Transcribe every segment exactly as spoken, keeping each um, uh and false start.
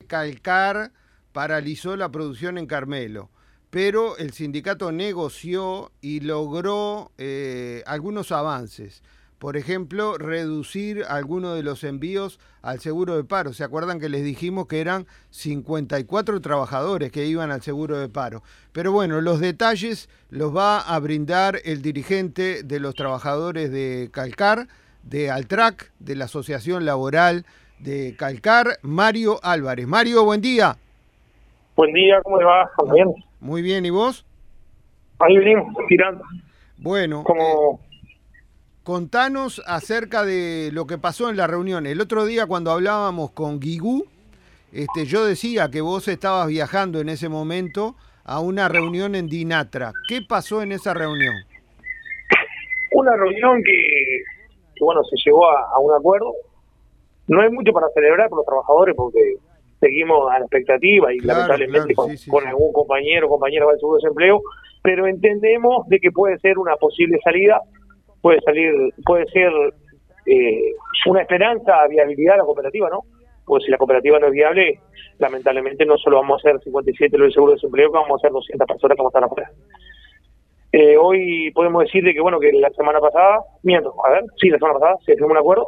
Calcar paralizó la producción en Carmelo, pero el sindicato negoció y logró eh, algunos avances. Por ejemplo, reducir algunos de los envíos al seguro de paro. ¿Se acuerdan que les dijimos que eran cincuenta y cuatro trabajadores que iban al seguro de paro? Pero bueno, los detalles los va a brindar el dirigente de los trabajadores de Calcar, de Altrac, de la Asociación Laboral de Calcar, Mario Álvarez. Mario, buen día. Buen día, ¿cómo le va? ¿Todo bien? Muy bien, ¿y vos? Ahí venimos, tirando. Bueno, Como... eh, contanos acerca de lo que pasó en la reunión. El otro día cuando hablábamos con Guigú, este, yo decía que vos estabas viajando en ese momento a una reunión en Dinatra. ¿Qué pasó en esa reunión? Una reunión que, que bueno, se llegó a, a un acuerdo. No hay mucho para celebrar por los trabajadores porque seguimos a la expectativa y claro, lamentablemente claro, con, sí, sí, con sí. algún compañero o compañera va al seguro de desempleo, pero entendemos de que puede ser una posible salida, puede salir, puede ser eh, una esperanza a viabilidad de la cooperativa, ¿no? Pues si la cooperativa no es viable, lamentablemente no solo vamos a hacer cincuenta y siete los del seguro de desempleo, que vamos a hacer doscientas personas que vamos a estar afuera. Eh, hoy podemos decir de que, bueno, que la semana pasada, miento, a ver, sí, la semana pasada se firmó un acuerdo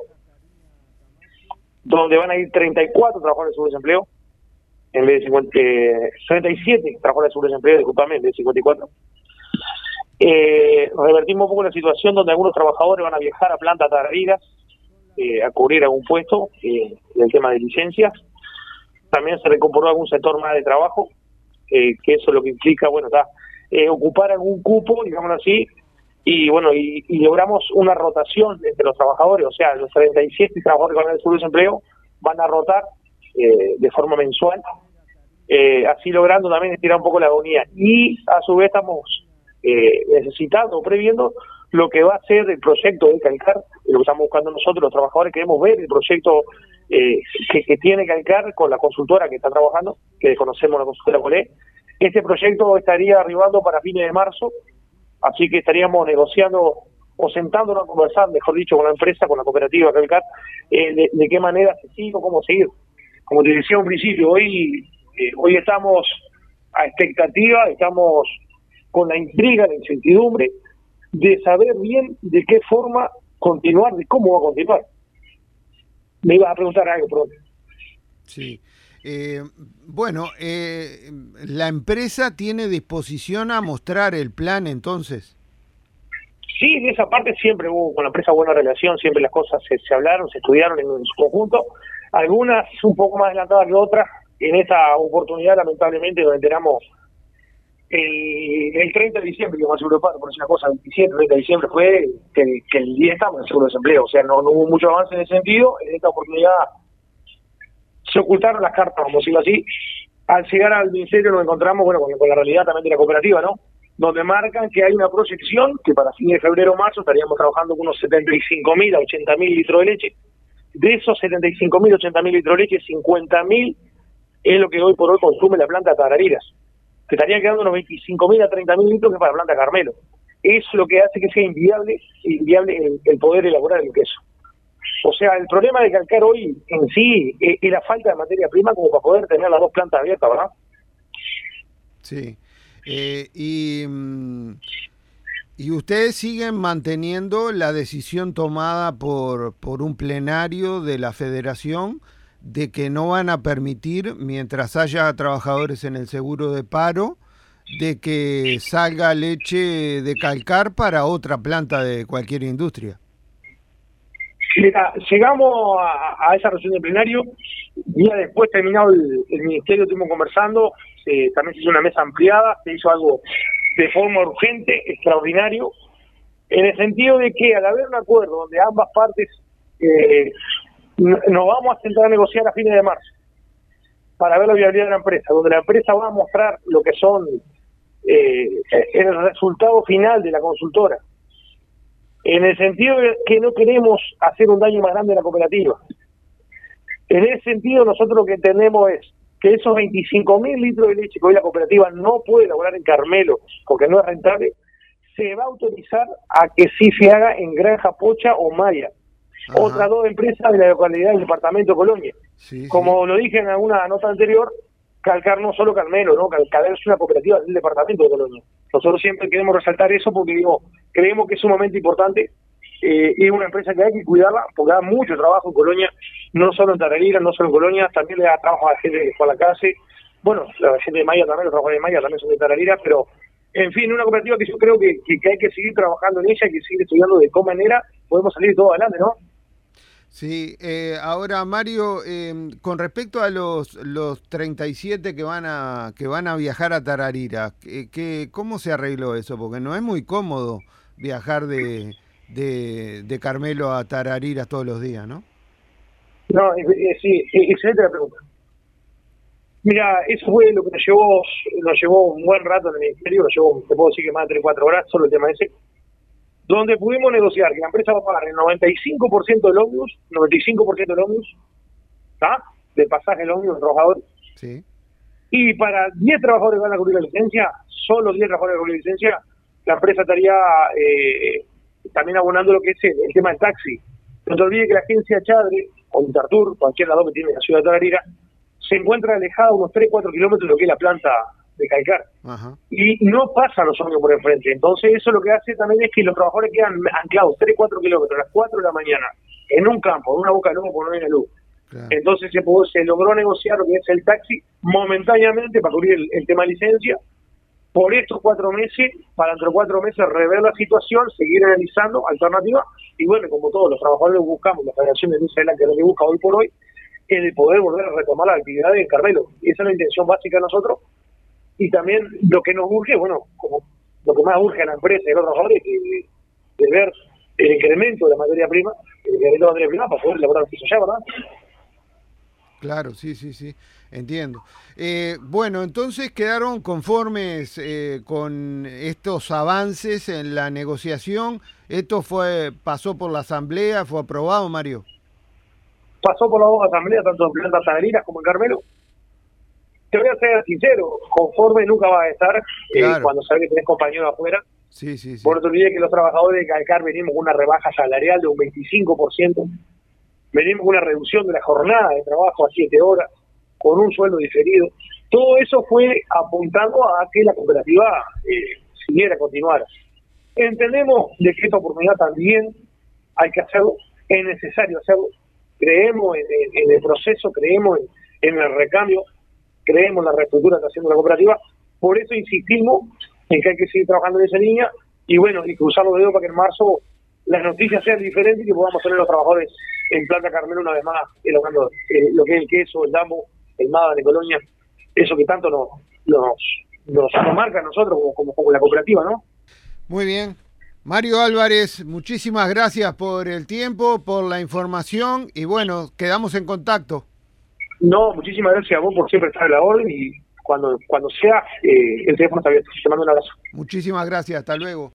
donde van a ir treinta y cuatro trabajadores de seguro de desempleo, en vez de cincuenta, eh, treinta y siete trabajadores de seguro de desempleo, discúlpame, en vez de cincuenta y cuatro. Eh, revertimos un poco la situación donde algunos trabajadores van a viajar a plantas tarariras eh, a cubrir algún puesto eh, del tema de licencias. También se recomporó algún sector más de trabajo, eh, que eso lo que implica, bueno, está eh, ocupar algún cupo, digámoslo así, y bueno, y, y logramos una rotación entre los trabajadores, o sea, los treinta y siete trabajadores con el seguro de desempleo van a rotar eh, de forma mensual, eh, así logrando también estirar un poco la agonía. Y a su vez estamos eh, necesitando o previendo lo que va a ser el proyecto de Calcar, lo que estamos buscando nosotros, los trabajadores queremos ver el proyecto eh, que, que tiene Calcar con la consultora que está trabajando, que desconocemos la consultora cuál es. Este proyecto estaría arribando para fines de marzo, así que estaríamos negociando o sentándonos a conversar, mejor dicho, con la empresa, con la cooperativa Calcar, eh, de, de qué manera se sigue o cómo seguir. Como te decía un principio, hoy eh, hoy estamos a expectativa, estamos con la intriga, la incertidumbre de saber bien de qué forma continuar, de cómo va a continuar. Me ibas a preguntar algo pronto. Sí. Eh, bueno, eh, ¿la empresa tiene disposición a mostrar el plan entonces? Sí, de esa parte siempre hubo con la empresa buena relación, siempre las cosas se, se hablaron, se estudiaron en, en su conjunto, algunas un poco más adelantadas que otras. En esta oportunidad, lamentablemente, nos enteramos el, el treinta de diciembre, que vamos al seguro de paro, por decir una cosa, veintisiete, treinta de diciembre fue que, que el día estamos en el seguro de desempleo, o sea, no, no hubo mucho avance en ese sentido. En esta oportunidad se ocultaron las cartas, vamos a decirlo así. Al llegar al ministerio nos encontramos, bueno, con, con la realidad también de la cooperativa, ¿no? Donde marcan que hay una proyección que para fines de febrero o marzo estaríamos trabajando con unos setenta y cinco mil a ochenta mil litros de leche. De esos setenta y cinco mil, ochenta mil litros de leche, cincuenta mil es lo que hoy por hoy consume la planta de Tarariras. Que estarían quedando unos veinticinco mil a treinta mil litros que para la planta Carmelo. Es lo que hace que sea inviable, inviable el, el poder elaborar el queso. O sea, el problema de Calcar hoy en sí es, es la falta de materia prima como para poder tener las dos plantas abiertas, ¿verdad? Sí. Eh, y, y ustedes siguen manteniendo la decisión tomada por, por un plenario de la federación de que no van a permitir, mientras haya trabajadores en el seguro de paro, de que salga leche de Calcar para otra planta de cualquier industria. Mira, llegamos a, a esa reunión de plenario, día después terminado el, el ministerio, estuvimos conversando, eh, también se hizo una mesa ampliada, se hizo algo de forma urgente, extraordinario, en el sentido de que al haber un acuerdo donde ambas partes eh, nos vamos a sentar a negociar a fines de marzo para ver la viabilidad de la empresa, donde la empresa va a mostrar lo que son eh, el resultado final de la consultora, en el sentido de que no queremos hacer un daño más grande a la cooperativa. En ese sentido, nosotros lo que entendemos es que esos veinticinco mil litros de leche que hoy la cooperativa no puede elaborar en Carmelo porque no es rentable, se va a autorizar a que sí se haga en Granja Pocha o Maya. Ajá. Otras dos empresas de la localidad del departamento de Colonia. Sí, Como sí. lo dije en alguna nota anterior, Calcar no solo Carmelo, ¿no? Calcar es una cooperativa del departamento de Colonia. Nosotros siempre queremos resaltar eso porque digo, creemos que es sumamente importante eh, y es una empresa que hay que cuidarla porque da mucho trabajo en Colonia, no solo en Tararira, no solo en Colonia, también le da trabajo a la gente de Juan Lacase. Bueno, la gente de Maya también, los trabajadores de Maya también son de Tararira, pero en fin, una cooperativa que yo creo que, que, que hay que seguir trabajando en ella, hay que seguir estudiando de qué manera podemos salir todo adelante, ¿no? Sí, eh, ahora Mario, eh, con respecto a los los treinta y siete que van a que van a viajar a Tararira, ¿qué, qué- cómo se arregló eso? Porque no es muy cómodo viajar de, de, de Carmelo a Tararira todos los días, ¿no? No, eh, eh, sí, eh, excelente la pregunta. Mira, eso fue lo que nos llevó, nos llevó un buen rato en el ministerio, nos llevó, te puedo decir que más de tres cuatro horas, solo el tema ese, donde pudimos negociar que la empresa va a pagar el noventa y cinco por ciento del ómnibus, noventa y cinco por ciento del ómnibus, ¿está? Del pasaje del ómnibus del trabajador, Sí. y para diez trabajadores que van a cubrir la licencia, solo diez trabajadores que van a cubrir la licencia, la empresa estaría eh, también abonando lo que es el, el tema del taxi. No te olvides que la agencia Chadre, o Intertour, cualquier lado que tiene la ciudad de Tararira, se encuentra alejada unos tres cuatro kilómetros de lo que es la planta de Calcar. Ajá. Y no pasan los ómnibus por enfrente. Entonces eso lo que hace también es que los trabajadores quedan anclados tres cuatro kilómetros a las cuatro de la mañana en un campo, en una boca de lobo por no hay luz. Claro. Entonces se, pudo, se logró negociar lo que es el taxi momentáneamente para cubrir el, el tema de licencia por estos cuatro meses, para dentro de cuatro meses rever la situación, seguir analizando alternativas y bueno, como todos los trabajadores buscamos, la Federación de Industria que es lo que busca hoy por hoy, es de poder volver a retomar la actividad en Carmelo. Y esa es la intención básica de nosotros. Y también lo que nos urge, bueno, como lo que más urge a la empresa y a los trabajadores es de, de ver el incremento de la materia prima, el incremento de la materia prima para poder elaborar el piso allá, ¿verdad? Claro, sí, sí, sí, entiendo. Eh, bueno, entonces quedaron conformes eh, con estos avances en la negociación. Esto fue pasó por la asamblea, fue aprobado, Mario. Pasó por las dos asambleas, tanto en Plantas Taneriras como en Carmelo. Te voy a ser sincero, conforme nunca vas a estar eh, Claro. cuando sabes que tenés compañeros afuera. Sí, sí, sí. Por no te olvides que los trabajadores de Calcar venimos con una rebaja salarial de un veinticinco por ciento, venimos con una reducción de la jornada de trabajo a siete horas, con un sueldo diferido. Todo eso fue apuntando a que la cooperativa eh, siguiera, continuara. Entendemos de que esta oportunidad también hay que hacerlo, es necesario hacerlo. Creemos en, en, en el proceso, creemos en, en el recambio, creemos en la reestructura que está haciendo la cooperativa. Por eso insistimos en que hay que seguir trabajando en esa línea y bueno, y cruzar los dedos para que en marzo las noticias sean diferentes y que podamos tener los trabajadores en Planta Carmelo una vez más elaborando eh, lo que es el queso, el dambo, el mada de Colonia, eso que tanto nos, nos, nos, nos marca a nosotros como, como, como la cooperativa, ¿no? Muy bien. Mario Álvarez, muchísimas gracias por el tiempo, por la información y bueno, quedamos en contacto. No, muchísimas gracias a vos por siempre estar a la orden y cuando, cuando sea, eh, el teléfono está abierto. Te mando un abrazo. Muchísimas gracias, hasta luego.